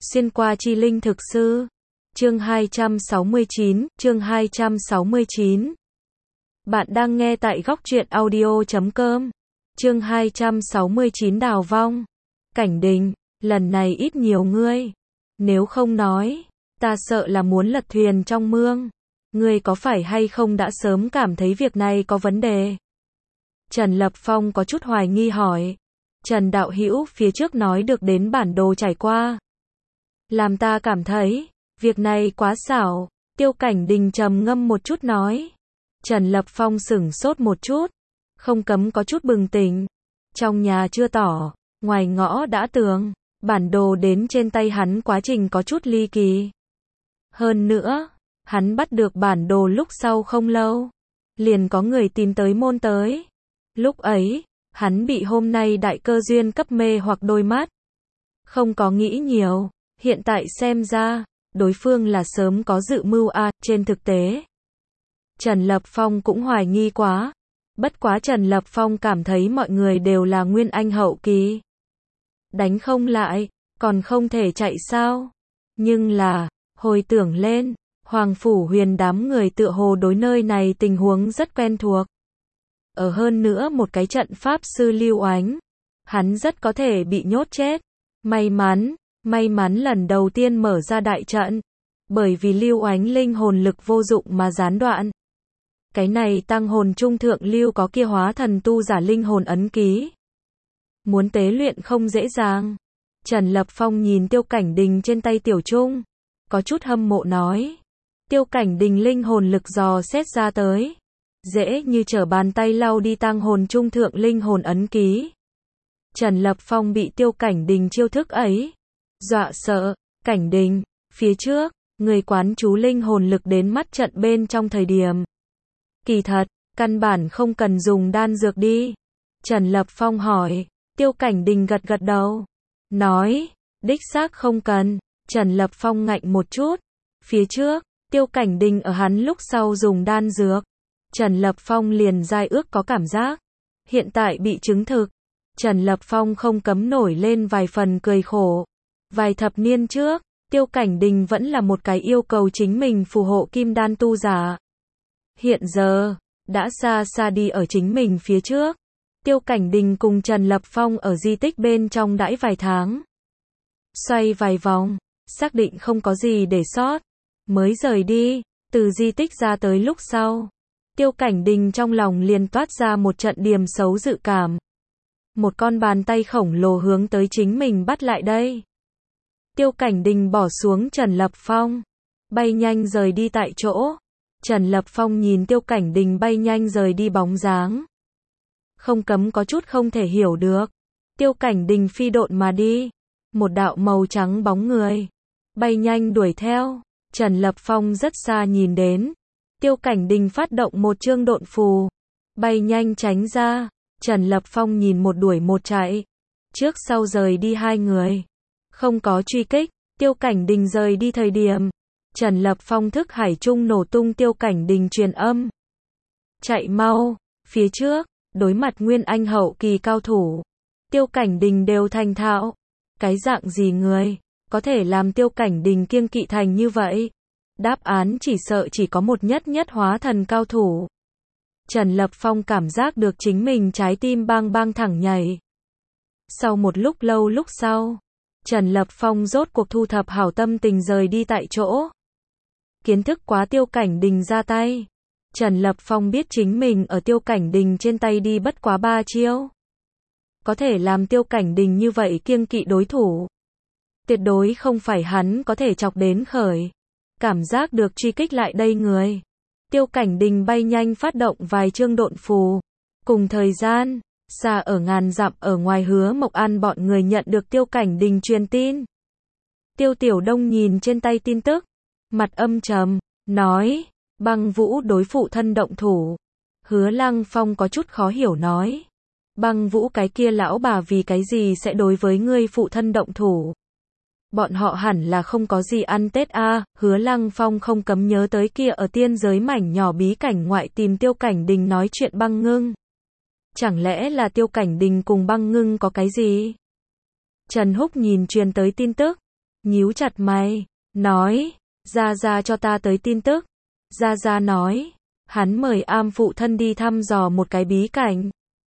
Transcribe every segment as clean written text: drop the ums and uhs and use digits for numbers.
Xuyên qua chi linh thực sư. Chương 269. Bạn đang nghe tại góc truyện audio.com. Chương 269 đào vong. Cảnh Đình, lần này ít nhiều ngươi. Nếu không nói, ta sợ là muốn lật thuyền trong mương. Ngươi có phải hay không đã sớm cảm thấy việc này có vấn đề? Trần Lập Phong có chút hoài nghi hỏi. Trần đạo hữu phía trước nói được đến bản đồ trải qua. Làm ta cảm thấy, việc này quá xảo. Tiêu Cảnh Đình trầm ngâm một chút nói. Trần Lập Phong sửng sốt một chút, không cấm có chút bừng tỉnh. Trong nhà chưa tỏ, ngoài ngõ đã tường, bản đồ đến trên tay hắn quá trình có chút ly kỳ. Hơn nữa, hắn bắt được bản đồ lúc sau không lâu, liền có người tìm tới môn tới. Lúc ấy, hắn bị hôm nay đại cơ duyên cấp mê hoặc đôi mắt. Không có nghĩ nhiều, hiện tại xem ra, đối phương là sớm có dự mưu trên thực tế. Trần Lập Phong cũng hoài nghi quá. Bất quá Trần Lập Phong cảm thấy mọi người đều là nguyên anh hậu kỳ. Đánh không lại, còn không thể chạy sao? Nhưng là, hồi tưởng lên, Hoàng Phủ Huyền đám người tựa hồ đối nơi này tình huống rất quen thuộc. Ở hơn nữa một cái trận pháp sư Lưu Oánh, hắn rất có thể bị nhốt chết. May mắn lần đầu tiên mở ra đại trận, bởi vì Lưu Oánh linh hồn lực vô dụng mà gián đoạn. Cái này tăng hồn trung thượng lưu có kia hóa thần tu giả linh hồn ấn ký. Muốn tế luyện không dễ dàng. Trần Lập Phong nhìn Tiêu Cảnh Đình trên tay tiểu trung, có chút hâm mộ nói. Tiêu Cảnh Đình linh hồn lực dò xét ra tới, dễ như trở bàn tay lau đi tăng hồn trung thượng linh hồn ấn ký. Trần Lập Phong bị Tiêu Cảnh Đình chiêu thức ấy dọa sợ. Cảnh Đình, phía trước, người quán chú linh hồn lực đến mắt trận bên trong thời điểm. Kỳ thật, căn bản không cần dùng đan dược đi. Trần Lập Phong hỏi. Tiêu Cảnh Đình gật gật đầu, nói, đích xác không cần. Trần Lập Phong ngạnh một chút. Phía trước, Tiêu Cảnh Đình ở hắn lúc sau dùng đan dược. Trần Lập Phong liền dai ước có cảm giác. Hiện tại bị chứng thực. Trần Lập Phong không cấm nổi lên vài phần cười khổ. Vài thập niên trước, Tiêu Cảnh Đình vẫn là một cái yêu cầu chính mình phù hộ kim đan tu giả. Hiện giờ, đã xa xa đi ở chính mình phía trước. Tiêu Cảnh Đình cùng Trần Lập Phong ở di tích bên trong đãi vài tháng. Xoay vài vòng, xác định không có gì để sót. Mới rời đi, từ di tích ra tới lúc sau. Tiêu Cảnh Đình trong lòng liền toát ra một trận điềm xấu dự cảm. Một con bàn tay khổng lồ hướng tới chính mình bắt lại đây. Tiêu Cảnh Đình bỏ xuống Trần Lập Phong, bay nhanh rời đi tại chỗ. Trần Lập Phong nhìn Tiêu Cảnh Đình bay nhanh rời đi bóng dáng, không cấm có chút không thể hiểu được. Tiêu Cảnh Đình phi độn mà đi, một đạo màu trắng bóng người bay nhanh đuổi theo. Trần Lập Phong rất xa nhìn đến, Tiêu Cảnh Đình phát động một chương độn phù, bay nhanh tránh ra. Trần Lập Phong nhìn một đuổi một chạy, trước sau rời đi hai người, không có truy kích. Tiêu Cảnh Đình rời đi thời điểm, Trần Lập Phong thức hải trung nổ tung Tiêu Cảnh Đình truyền âm. Chạy mau, phía trước, đối mặt nguyên anh hậu kỳ cao thủ. Tiêu Cảnh Đình đều thành thạo. Cái dạng gì người, có thể làm Tiêu Cảnh Đình kiêng kỵ thành như vậy? Đáp án chỉ sợ chỉ có một nhất hóa thần cao thủ. Trần Lập Phong cảm giác được chính mình trái tim bang bang thẳng nhảy. Sau một lúc lâu lúc sau, Trần Lập Phong rốt cuộc thu thập hảo tâm tình rời đi tại chỗ. Kiến thức quá Tiêu Cảnh Đình ra tay. Trần Lập Phong biết chính mình ở Tiêu Cảnh Đình trên tay đi bất quá 3 chiêu. Có thể làm Tiêu Cảnh Đình như vậy kiêng kỵ đối thủ. Tuyệt đối không phải hắn có thể chọc đến khởi. Cảm giác được truy kích lại đây người. Tiêu Cảnh Đình bay nhanh phát động vài chương độn phù. Cùng thời gian, xa ở ngàn dặm ở ngoài Hứa Mộc An bọn người nhận được Tiêu Cảnh Đình truyền tin. Tiêu Tiểu Đông nhìn trên tay tin tức, mặt âm trầm, nói, Băng Vũ đối phụ thân động thủ. Hứa Lăng Phong có chút khó hiểu nói, Băng Vũ cái kia lão bà vì cái gì sẽ đối với ngươi phụ thân động thủ? Bọn họ hẳn là không có gì ăn Tết Hứa Lăng Phong không cấm nhớ tới kia ở tiên giới mảnh nhỏ bí cảnh ngoại tìm Tiêu Cảnh Đình nói chuyện Băng Ngưng. Chẳng lẽ là Tiêu Cảnh Đình cùng Băng Ngưng có cái gì? Trần Húc nhìn truyền tới tin tức, nhíu chặt mày, nói, Gia Gia cho ta tới tin tức. Gia Gia nói, hắn mời Am phụ thân đi thăm dò một cái bí cảnh.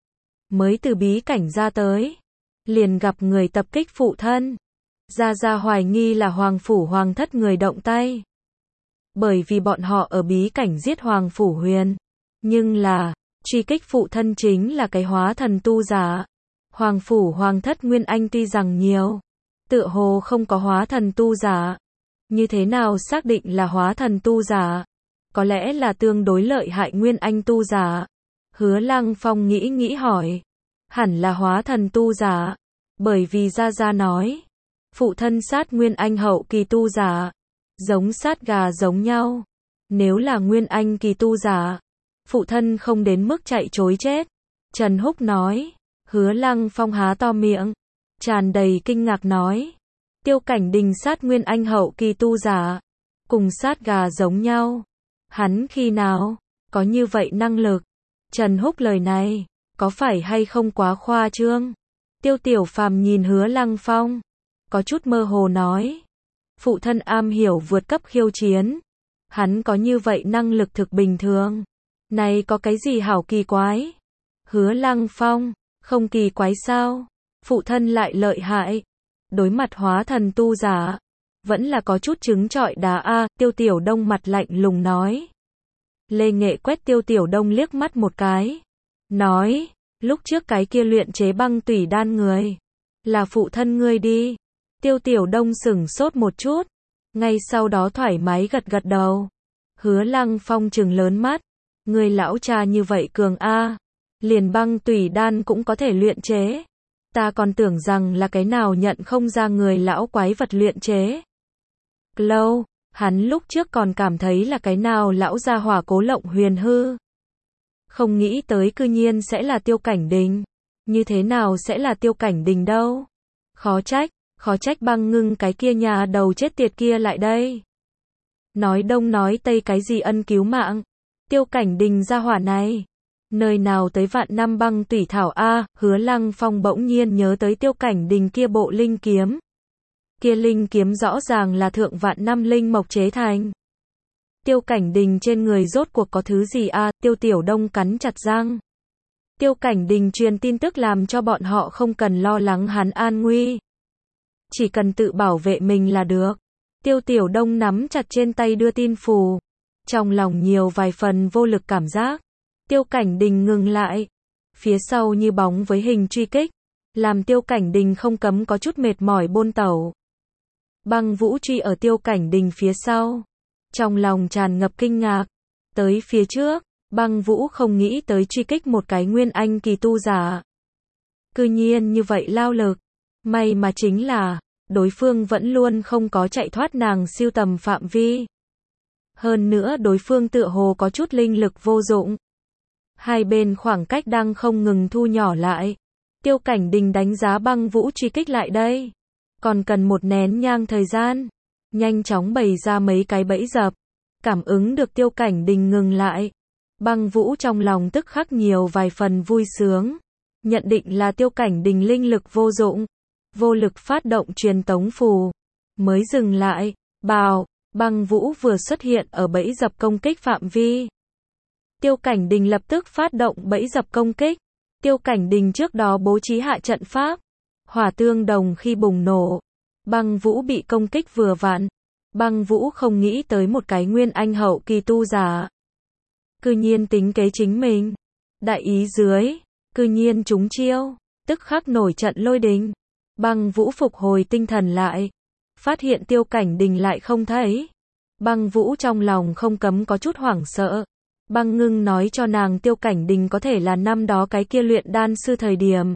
Mới từ bí cảnh ra tới, liền gặp người tập kích phụ thân. Gia Gia hoài nghi là Hoàng phủ Hoàng thất người động tay. Bởi vì bọn họ ở bí cảnh giết Hoàng phủ Huyền. Nhưng là, truy kích phụ thân chính là cái hóa thần tu giả. Hoàng phủ Hoàng thất nguyên anh tuy rằng nhiều, tựa hồ không có hóa thần tu giả. Như thế nào xác định là hóa thần tu giả? Có lẽ là tương đối lợi hại nguyên anh tu giả. Hứa Lăng Phong nghĩ nghĩ hỏi. Hẳn là hóa thần tu giả. Bởi vì Gia Gia nói, phụ thân sát nguyên anh hậu kỳ tu giả, giống sát gà giống nhau. Nếu là nguyên anh kỳ tu giả, phụ thân không đến mức chạy trối chết. Trần Húc nói. Hứa Lăng Phong há to miệng, tràn đầy kinh ngạc nói. Tiêu Cảnh Đình sát nguyên anh hậu kỳ tu giả, cùng sát gà giống nhau. Hắn khi nào có như vậy năng lực? Trần Húc lời này, có phải hay không quá khoa trương? Tiêu Tiểu Phàm nhìn Hứa Lăng Phong, có chút mơ hồ nói. Phụ thân am hiểu vượt cấp khiêu chiến. Hắn có như vậy năng lực thực bình thường. Này có cái gì hảo kỳ quái? Hứa Lăng Phong, không kỳ quái sao? Phụ thân lại lợi hại. Đối mặt hóa thần tu giả, vẫn là có chút trứng trọi đá a. Tiêu Tiểu Đông mặt lạnh lùng nói. Lê Nghệ quét Tiêu Tiểu Đông liếc mắt một cái, nói, lúc trước cái kia luyện chế băng tủy đan người, là phụ thân ngươi đi. Tiêu Tiểu Đông sửng sốt một chút, ngay sau đó thoải mái gật gật đầu. Hứa Lăng Phong trừng lớn mắt, người lão cha như vậy cường a, liền băng tủy đan cũng có thể luyện chế. Ta còn tưởng rằng là cái nào nhận không ra người lão quái vật luyện chế. Lâu, hắn lúc trước còn cảm thấy là cái nào lão gia hỏa Cố Lộng Huyền hư. Không nghĩ tới cư nhiên sẽ là Tiêu Cảnh Đình. Như thế nào sẽ là Tiêu Cảnh Đình đâu? Khó trách Băng Ngưng cái kia nhà đầu chết tiệt kia lại đây. Nói đông nói tây cái gì ân cứu mạng. Tiêu Cảnh Đình gia hỏa này. Nơi nào tới vạn năm băng tủy thảo a. Hứa Lăng Phong bỗng nhiên nhớ tới Tiêu Cảnh Đình kia bộ linh kiếm. Kia linh kiếm rõ ràng là thượng vạn năm linh mộc chế thành. Tiêu Cảnh Đình trên người rốt cuộc có thứ gì a? Tiêu Tiểu Đông cắn chặt răng. Tiêu Cảnh Đình truyền tin tức làm cho bọn họ không cần lo lắng hắn an nguy. Chỉ cần tự bảo vệ mình là được. Tiêu Tiểu Đông nắm chặt trên tay đưa tin phù. Trong lòng nhiều vài phần vô lực cảm giác. Tiêu Cảnh Đình ngừng lại. Phía sau như bóng với hình truy kích. Làm Tiêu Cảnh Đình không cấm có chút mệt mỏi bôn tẩu. Băng Vũ truy ở Tiêu Cảnh Đình phía sau. Trong lòng tràn ngập kinh ngạc. Tới phía trước, Băng Vũ không nghĩ tới truy kích một cái nguyên anh kỳ tu giả. Cư nhiên như vậy lao lực. May mà chính là, đối phương vẫn luôn không có chạy thoát nàng siêu tầm phạm vi. Hơn nữa đối phương tựa hồ có chút linh lực vô dụng. Hai bên khoảng cách đang không ngừng thu nhỏ lại. Tiêu Cảnh Đình đánh giá Băng Vũ truy kích lại đây. Còn cần một nén nhang thời gian. Nhanh chóng bày ra mấy cái bẫy dập. Cảm ứng được Tiêu Cảnh Đình ngừng lại. Băng Vũ trong lòng tức khắc nhiều vài phần vui sướng. Nhận định là Tiêu Cảnh Đình linh lực vô dụng. Vô lực phát động truyền tống phù. Mới dừng lại. Bào, Băng Vũ vừa xuất hiện ở bẫy dập công kích phạm vi. Tiêu Cảnh Đình lập tức phát động bẫy dập công kích. Tiêu Cảnh Đình trước đó bố trí hạ trận pháp. Hỏa tương đồng khi bùng nổ. Băng Vũ bị công kích vừa vặn. Băng Vũ không nghĩ tới một cái nguyên anh hậu kỳ tu giả. Cư nhiên tính kế chính mình. Đại ý dưới. Cư nhiên trúng chiêu. Tức khắc nổi trận lôi đình. Băng Vũ phục hồi tinh thần lại. Phát hiện Tiêu Cảnh Đình lại không thấy. Băng Vũ trong lòng không cấm có chút hoảng sợ. Băng Ngưng nói cho nàng Tiêu Cảnh Đình có thể là năm đó cái kia luyện đan sư thời điểm.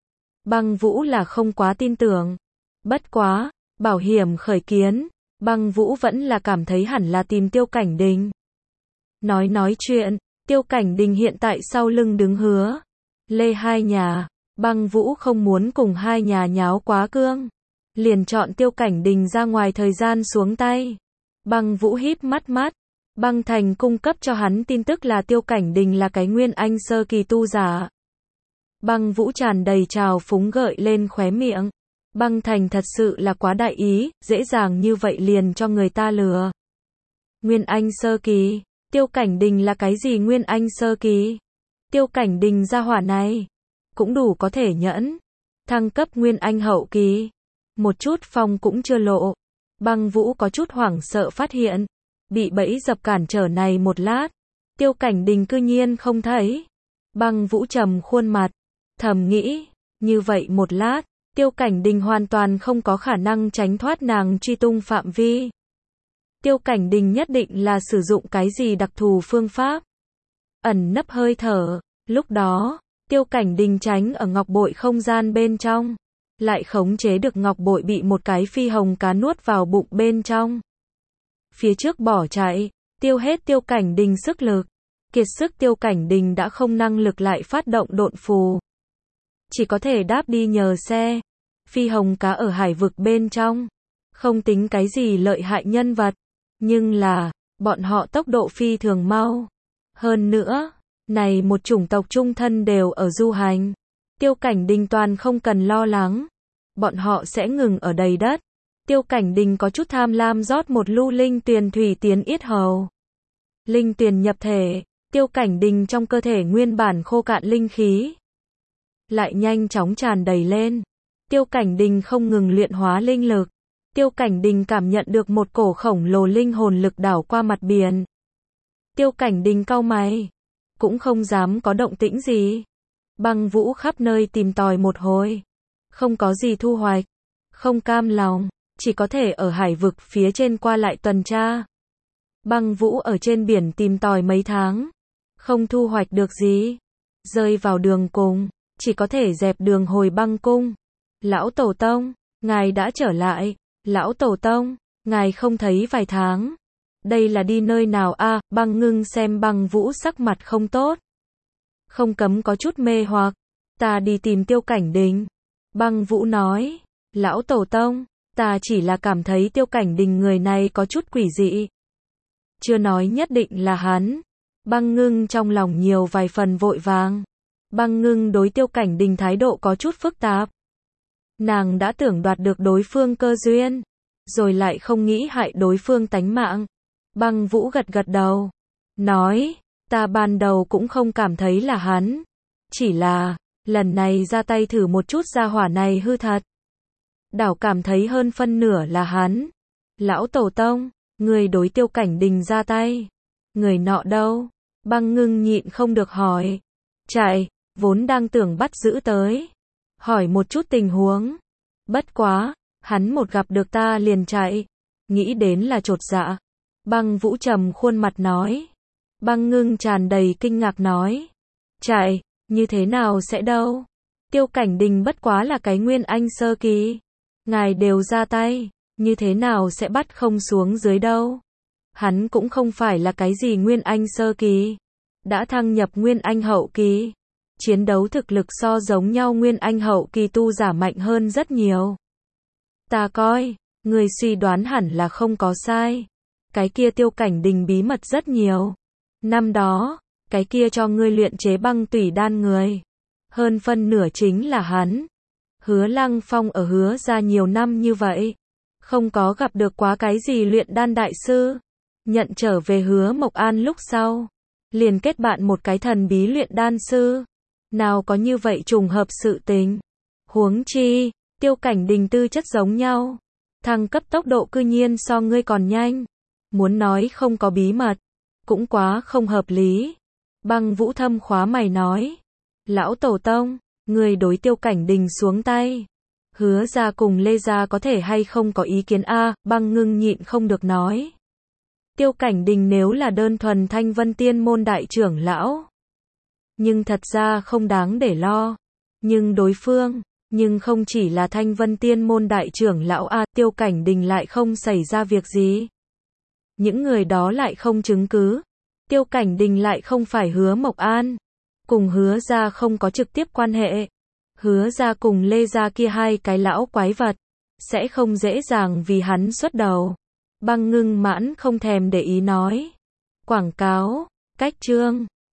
Băng Vũ là không quá tin tưởng. Bất quá, bảo hiểm khởi kiến, Băng Vũ vẫn là cảm thấy hẳn là tìm Tiêu Cảnh Đình. Nói chuyện, Tiêu Cảnh Đình hiện tại sau lưng đứng Hứa Lê hai nhà. Băng Vũ không muốn cùng hai nhà nháo quá cương. Liền chọn Tiêu Cảnh Đình ra ngoài thời gian xuống tay. Băng Vũ híp mắt. Băng Thành cung cấp cho hắn tin tức là Tiêu Cảnh Đình là cái nguyên anh sơ kỳ tu giả. Băng Vũ tràn đầy trào phúng gợi lên khóe miệng. Băng Thành thật sự là quá đại ý, dễ dàng như vậy liền cho người ta lừa. Nguyên Anh sơ kỳ, Tiêu Cảnh Đình là cái gì Nguyên Anh sơ kỳ? Tiêu Cảnh Đình gia hỏa này, cũng đủ có thể nhẫn. Thăng cấp Nguyên Anh hậu kỳ, một chút phong cũng chưa lộ. Băng Vũ có chút hoảng sợ phát hiện, bị bẫy dập cản trở này một lát. Tiêu Cảnh Đình cư nhiên không thấy. Băng Vũ trầm khuôn mặt, thầm nghĩ, như vậy một lát, Tiêu Cảnh Đình hoàn toàn không có khả năng tránh thoát nàng truy tung phạm vi. Tiêu Cảnh Đình nhất định là sử dụng cái gì đặc thù phương pháp. Ẩn nấp hơi thở, lúc đó, Tiêu Cảnh Đình tránh ở ngọc bội không gian bên trong, lại khống chế được ngọc bội bị một cái phi hồng cá nuốt vào bụng bên trong. Phía trước bỏ chạy, tiêu hết Tiêu Cảnh Đình sức lực. Kiệt sức Tiêu Cảnh Đình đã không năng lực lại phát động độn phù. Chỉ có thể đáp đi nhờ xe. Phi hồng cá ở hải vực bên trong. Không tính cái gì lợi hại nhân vật. Nhưng là, bọn họ tốc độ phi thường mau. Hơn nữa, này một chủng tộc trung thân đều ở du hành. Tiêu Cảnh Đình toàn không cần lo lắng. Bọn họ sẽ ngừng ở đầy đất. Tiêu Cảnh Đình có chút tham lam rót một lu linh tuyền thủy tiến yết hầu. Linh tuyền nhập thể, Tiêu Cảnh Đình trong cơ thể nguyên bản khô cạn linh khí lại nhanh chóng tràn đầy lên. Tiêu Cảnh Đình không ngừng luyện hóa linh lực. Tiêu Cảnh Đình cảm nhận được một cổ khổng lồ linh hồn lực đảo qua mặt biển. Tiêu Cảnh Đình cau mày, cũng không dám có động tĩnh gì. Băng Vũ khắp nơi tìm tòi một hồi, không có gì thu hoạch, không cam lòng, chỉ có thể ở hải vực phía trên qua lại tuần tra. Băng Vũ ở trên biển tìm tòi mấy tháng, không thu hoạch được gì, rơi vào đường cùng, chỉ có thể dẹp đường hồi băng cung. Lão Tổ Tông, ngài đã trở lại. Lão Tổ Tông, ngài không thấy vài tháng. Đây là đi nơi nào a? Băng Ngưng xem Băng Vũ sắc mặt không tốt. Không cấm có chút mê hoặc. Ta đi tìm Tiêu Cảnh Đình. Băng Vũ nói. Lão Tổ Tông, ta chỉ là cảm thấy Tiêu Cảnh Đình người này có chút quỷ dị. Chưa nói nhất định là hắn. Băng Ngưng trong lòng nhiều vài phần vội vàng. Băng Ngưng đối Tiêu Cảnh Đình thái độ có chút phức tạp. Nàng đã tưởng đoạt được đối phương cơ duyên, rồi lại không nghĩ hại đối phương tánh mạng. Băng Vũ gật gật đầu, nói, ta ban đầu cũng không cảm thấy là hắn. Chỉ là, lần này ra tay thử một chút gia hỏa này hư thật. Đảo cảm thấy hơn phân nửa là hắn. Lão Tổ Tông, người đối Tiêu Cảnh Đình ra tay. Người nọ đâu? Băng Ngưng nhịn không được hỏi. Chạy, vốn đang tưởng bắt giữ tới. Hỏi một chút tình huống. Bất quá, hắn một gặp được ta liền chạy. Nghĩ đến là chột dạ. Băng Vũ trầm khuôn mặt nói. Băng Ngưng tràn đầy kinh ngạc nói. Chạy, như thế nào sẽ đâu? Tiêu Cảnh Đình bất quá là cái Nguyên Anh sơ kỳ. Ngài đều ra tay, như thế nào sẽ bắt không xuống dưới đâu? Hắn cũng không phải là cái gì Nguyên Anh sơ kỳ. Đã thăng nhập Nguyên Anh hậu kỳ. Chiến đấu thực lực so giống nhau Nguyên Anh hậu kỳ tu giả mạnh hơn rất nhiều. Ta coi, người suy đoán hẳn là không có sai. Cái kia Tiêu Cảnh Đình bí mật rất nhiều. Năm đó, cái kia cho ngươi luyện chế băng tủy đan người. Hơn phân nửa chính là hắn. Hứa Lăng Phong ở Hứa ra nhiều năm như vậy. Không có gặp được quá cái gì luyện đan đại sư. Nhận trở về Hứa Mộc An lúc sau. Liền kết bạn một cái thần bí luyện đan sư. Nào có như vậy trùng hợp sự tình. Huống chi, Tiêu Cảnh Đình tư chất giống nhau. Thăng cấp tốc độ cư nhiên so ngươi còn nhanh. Muốn nói không có bí mật. Cũng quá không hợp lý. Băng Vũ thâm khóa mày nói. Lão Tổ Tông, người đối Tiêu Cảnh Đình xuống tay. Hứa ra cùng Lê ra có thể hay không có ý kiến a? Băng Ngưng nhịn không được nói. Tiêu Cảnh Đình nếu là đơn thuần Thanh Vân Tiên môn đại trưởng lão. Nhưng thật ra không đáng để lo. Nhưng đối phương, nhưng không chỉ là Thanh Vân Tiên môn đại trưởng lão a, Tiêu Cảnh Đình lại không xảy ra việc gì. Những người đó lại không chứng cứ. Tiêu Cảnh Đình lại không phải Hứa Mộc An. Cùng Hứa ra không có trực tiếp quan hệ. Hứa ra cùng Lê ra kia hai cái lão quái vật. Sẽ không dễ dàng vì hắn xuất đầu. Băng Ngưng mãn không thèm để ý nói. Quảng cáo, cách chương.